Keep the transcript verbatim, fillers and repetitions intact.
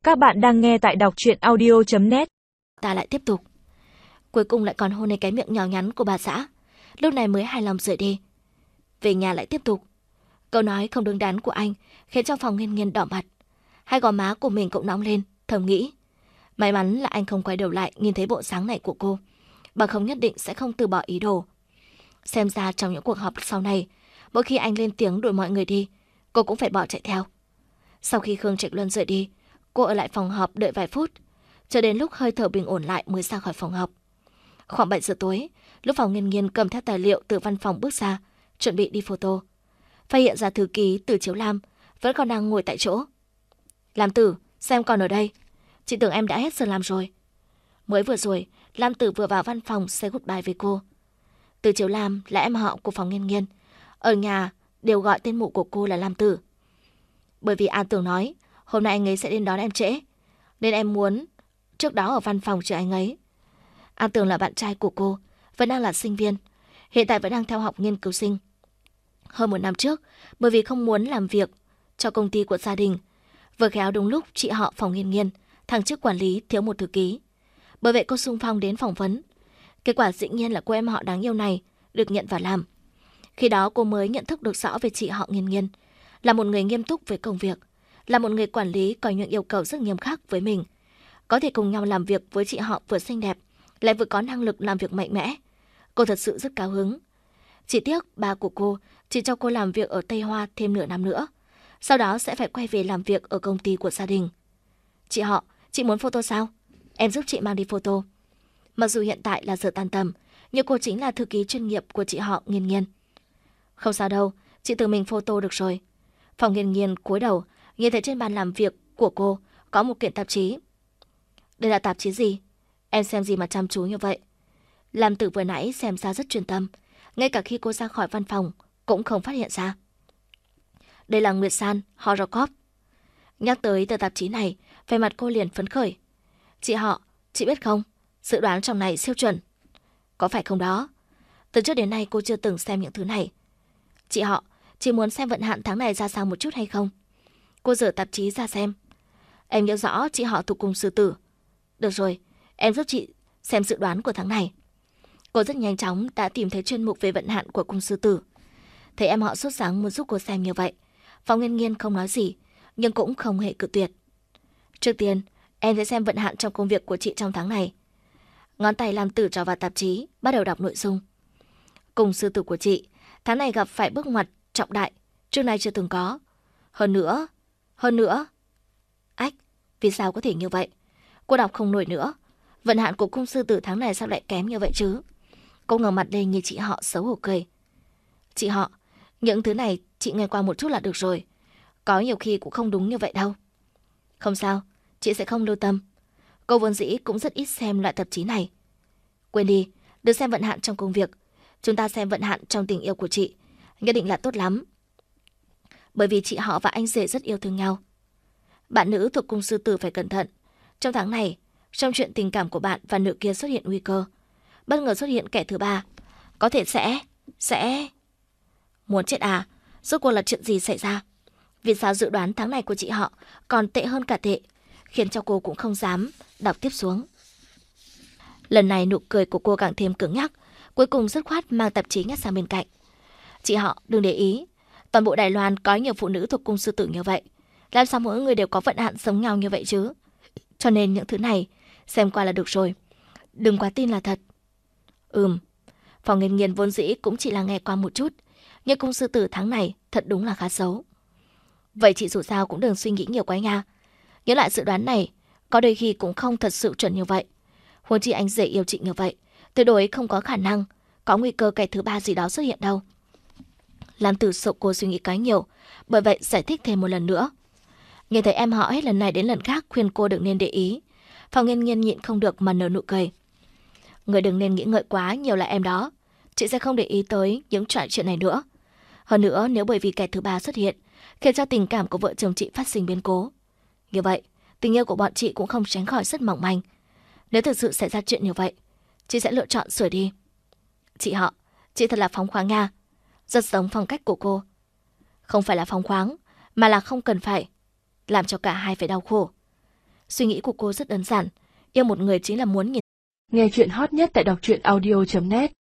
Các bạn đang nghe tại đọc truyện audio chấm net. Ta lại tiếp tục. Cuối cùng lại còn hôn lên cái miệng nhỏ nhắn của bà xã. Lúc này mới hài lòng rời đi. Về nhà lại tiếp tục. Câu nói không đứng đắn của anh khiến cho Phòng Nghiên Nghiên đỏ mặt. Hai gò má của mình cũng nóng lên, thầm nghĩ. May mắn là anh không quay đầu lại nhìn thấy bộ dáng này của cô, bằng không nhất định sẽ không từ bỏ ý đồ. Xem ra trong những cuộc họp sau này, mỗi khi anh lên tiếng đuổi mọi người đi, cô cũng phải bỏ chạy theo. Sau khi Khương Trạch Luân rời đi, cô ở lại phòng họp đợi vài phút, cho đến lúc hơi thở bình ổn lại mới ra khỏi phòng họp. Khoảng bảy giờ tối, lúc Phòng Nghiên Nghiên cầm theo tài liệu từ văn phòng bước ra, chuẩn bị đi photo, phát hiện ra thư ký Từ Chiếu Lam vẫn còn đang ngồi tại chỗ. Lam Tử, sao em còn ở đây? Chị tưởng em đã hết giờ làm rồi. Mới vừa rồi, Lam Tử vừa vào văn phòng say goodbye với cô. Từ Chiếu Lam là em họ của Phòng Nghiên Nghiên, ở nhà đều gọi tên mụ của cô là Lam Tử. Bởi vì An Tưởng nói hôm nay anh ấy sẽ đến đón em trễ, nên em muốn trước đó ở văn phòng chờ anh ấy. An Tưởng là bạn trai của cô, vẫn đang là sinh viên, hiện tại vẫn đang theo học nghiên cứu sinh. Hơn một năm trước, bởi vì không muốn làm việc cho công ty của gia đình, vừa khéo đúng lúc chị họ Phòng Nghiên Nghiên thăng chức quản lý thiếu một thư ký. Bởi vậy cô xung phong đến phỏng vấn. Kết quả dĩ nhiên là cô em họ đáng yêu này được nhận vào làm. Khi đó cô mới nhận thức được rõ về chị họ Nghiên Nghiên, là một người nghiêm túc với công việc, là một người quản lý có những yêu cầu rất nghiêm khắc với mình. Có thể cùng nhau làm việc với chị họ vừa xinh đẹp, lại vừa có năng lực làm việc mạnh mẽ. Cô thật sự rất cao hứng. Chỉ tiếc ba của cô chỉ cho cô làm việc ở Tây Hoa thêm nửa năm nữa, sau đó sẽ phải quay về làm việc ở công ty của gia đình. Chị họ, chị muốn photo sao? Em giúp chị mang đi photo. Mặc dù hiện tại là giờ tan tầm, nhưng cô chính là thư ký chuyên nghiệp của chị họ Nghiên Nghiên. Không sao đâu, chị tự mình photo được rồi. Phòng Nghiên Nghiên cúi đầu, nhìn thấy trên bàn làm việc của cô có một kiện tạp chí. Đây là tạp chí gì? Em xem gì mà chăm chú như vậy? Lam Tử vừa nãy xem ra rất chuyên tâm, ngay cả khi cô ra khỏi văn phòng cũng không phát hiện ra. Đây là Nguyệt San Horoscope. Nhắc tới tờ tạp chí này, vẻ mặt cô liền phấn khởi. Chị họ, chị biết không, dự đoán trong này siêu chuẩn. Có phải không đó? Từ trước đến nay cô chưa từng xem những thứ này. Chị họ, chị muốn xem vận hạn tháng này ra sao một chút hay không? Cô dở tạp chí ra xem. Em nhớ rõ chị họ thuộc cùng Sư Tử. Được rồi, em giúp chị xem dự đoán của tháng này. Cô rất nhanh chóng đã tìm thấy chuyên mục về vận hạn của cung Sư Tử. Thấy em họ sốt sắng muốn giúp cô xem như vậy, Phòng Nghiên Nghiên không nói gì, nhưng cũng không hề cự tuyệt. Trước tiên, em sẽ xem vận hạn trong công việc của chị trong tháng này. Ngón tay Lam Tử trò vào tạp chí, bắt đầu đọc nội dung. Cung Sư Tử của chị, tháng này gặp phải bước ngoặt trọng đại, trước nay chưa từng có. Hơn nữa, hơn nữa... Ách, vì sao có thể như vậy? Cô đọc không nổi nữa. Vận hạn của cung Sư Tử tháng này sao lại kém như vậy chứ? Cô ngẩng mặt lên nhìn chị họ xấu hổ cười. Chị họ, những thứ này chị nghe qua một chút là được rồi. Có nhiều khi cũng không đúng như vậy đâu. Không sao, chị sẽ không lưu tâm. Cô vốn dĩ cũng rất ít xem loại tạp chí này. Quên đi, đừng xem vận hạn trong công việc. Chúng ta xem vận hạn trong tình yêu của chị, nhất định là tốt lắm. Bởi vì chị họ và anh rể rất yêu thương nhau. Bạn nữ thuộc cung Sư Tử phải cẩn thận. Trong tháng này, trong chuyện tình cảm của bạn và nữ kia xuất hiện nguy cơ. Bất ngờ xuất hiện kẻ thứ ba. Có thể sẽ... sẽ... Muốn chết à? Rốt cuộc là chuyện gì xảy ra? Vì sao dự đoán tháng này của chị họ còn tệ hơn cả tệ, khiến cho cô cũng không dám đọc tiếp xuống. Lần này nụ cười của cô càng thêm cứng nhắc, cuối cùng dứt khoát mang tạp chí nhét sang bên cạnh. Chị họ đừng để ý, toàn bộ Đài Loan có nhiều phụ nữ thuộc cung Sư Tử như vậy, làm sao mỗi người đều có vận hạn giống nhau như vậy chứ? Cho nên những thứ này xem qua là được rồi, đừng quá tin là thật. Ừm, Phòng Nghiên Nghiên vốn dĩ cũng chỉ là nghe qua một chút, nhưng cung Sư Tử tháng này thật đúng là khá xấu. Vậy chị dù sao cũng đừng suy nghĩ nhiều quá nha. Nhớ lại dự đoán này, có đôi khi cũng không thật sự chuẩn như vậy. Huống chi anh rể yêu chị như vậy, tuyệt đối không có khả năng có nguy cơ kẻ thứ ba gì đó xuất hiện đâu. Lam Tử sợ cô suy nghĩ quá nhiều, bởi vậy giải thích thêm một lần nữa. Nhìn thấy em họ hết lần này đến lần khác khuyên cô đừng nên để ý, Phòng Nghiên Nghiên nhịn không được mà nở nụ cười. Người đừng nên nghĩ ngợi quá nhiều là em đó. Chị sẽ không để ý tới những trò chuyện này nữa. Hơn nữa, nếu bởi vì kẻ thứ ba xuất hiện, khiến cho tình cảm của vợ chồng chị phát sinh biến cố, như vậy, tình yêu của bọn chị cũng không tránh khỏi rất mỏng manh. Nếu thực sự xảy ra chuyện như vậy, chị sẽ lựa chọn sửa đi. Chị họ, chị thật là phóng khoáng nha. Rất giống phong cách của cô. Không phải là phóng khoáng, mà là không cần phải làm cho cả hai phải đau khổ. Suy nghĩ của cô rất đơn giản. Yêu một người chính là muốn nhìn. Nghe chuyện hot nhất tại đọc truyện audio chấm net